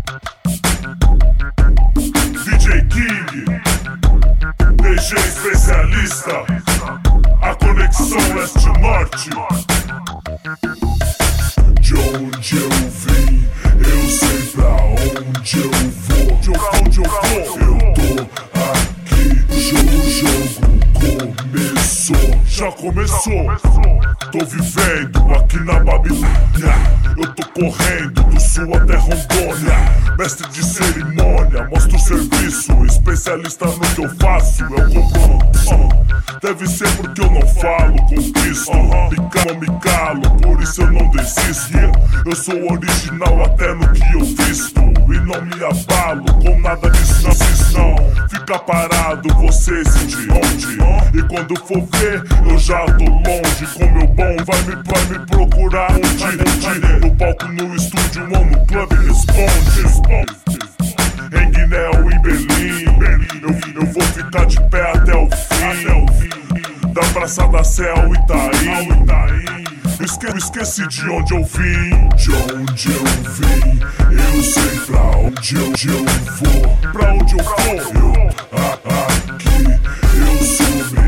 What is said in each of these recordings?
DJ King, DG especialista, a conexão leste-norte. De onde eu vim, eu sei pra onde eu vou. Eu tô aqui, o jogo começou. Já começou, tô vivendo aqui na Babilônia. Eu tô correndo do sul até Rondônia. Mestre de cerimônia, mostro o serviço. Especialista no que eu faço, é o compromisso. Deve ser porque eu não falo com Cristo. Me calo, por isso eu não desisto. Eu sou original até no que eu visto. E não me abalo com nada disso, não. Fica parado, você de onde? E quando for ver, eu já tô longe. Com meu bom, vai me procurar onde? No palco, no estúdio ou no clube, responde. Em Guiné ou em Belém, eu vou ficar de pé até o fim. Da Praça da Sé ao Itaim. Esqueci de onde eu vim. De onde eu vim, eu sei pra onde eu vou. Pra onde eu vou? Aqui eu sou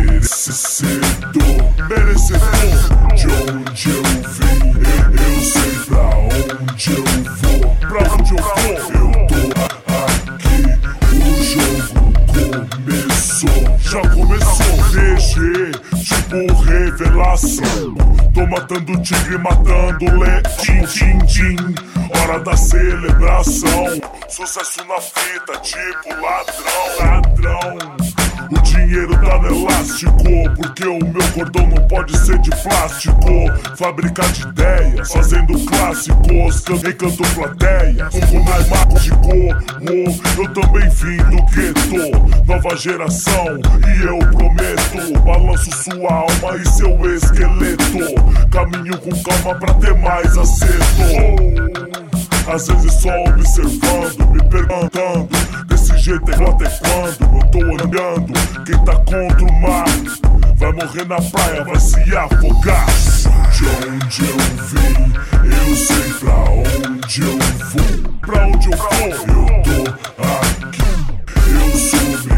merecedor. De onde eu vim, eu sei pra onde eu vou. Pra onde eu vou? Eu tô aqui, o jogo começou. Já começou, DG, tipo revelação. Tô matando o tigre, matando o leão. Hora da celebração. Sucesso na fita, tipo ladrão. O dinheiro tá no elástico, porque o meu cordão não pode ser de plástico. Fábrica de ideias, fazendo clássicos. Encanto plateia, como mais mágico. Eu também vim do gueto, nova geração. E eu prometo, balanço sua alma e seu esqueleto. Caminho com calma pra ter mais acerto. Às vezes só observando, me perguntando, desse jeito é até quando? Eu tô olhando, quem tá contra o mar vai morrer na praia, vai se afogar. De onde eu vim, eu sei pra onde eu vou. Pra onde eu vou? Eu tô aqui, eu sou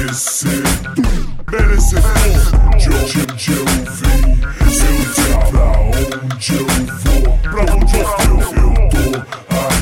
merecedor. De onde eu vim, eu sei pra onde eu vou. Pra onde eu vou? Eu tô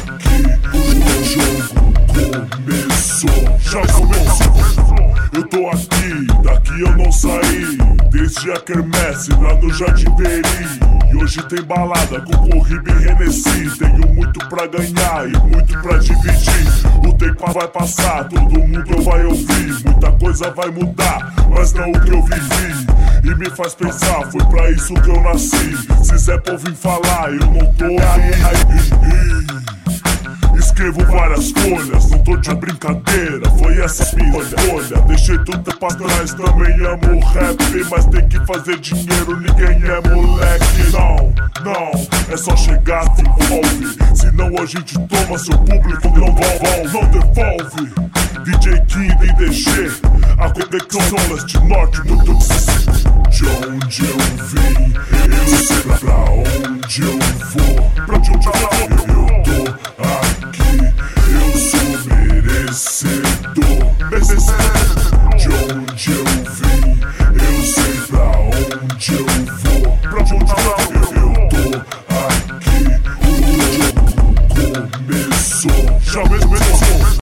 já começou, eu tô aqui, daqui eu não saí. Desde a quermesse lá no Jardim Peri. E hoje tem balada com Corribe e Renesci. Tenho muito pra ganhar e muito pra dividir. O tempo vai passar, todo mundo vai ouvir. Muita coisa vai mudar, mas não o que eu vivi. E me faz pensar, foi pra isso que eu nasci. Se Zé pra ouvir falar, eu não tô aí. Escrevo várias folhas, não tô de brincadeira. Foi essa minha escolha. Deixei tudo pra trás, também amo o rap. Mas tem que fazer dinheiro, ninguém é moleque. Não, é só chegar, se envolve. Senão a gente toma, seu público não devolve. DJ King e DG, a conexão leste-norte do de onde eu vim, eu sei pra onde eu vou. Pra onde eu vou? Eu tô aqui, eu sou merecedor. De onde eu vim, eu sei pra onde eu vou. Pra onde eu vou? Eu tô aqui, o jogo começou. Já começou.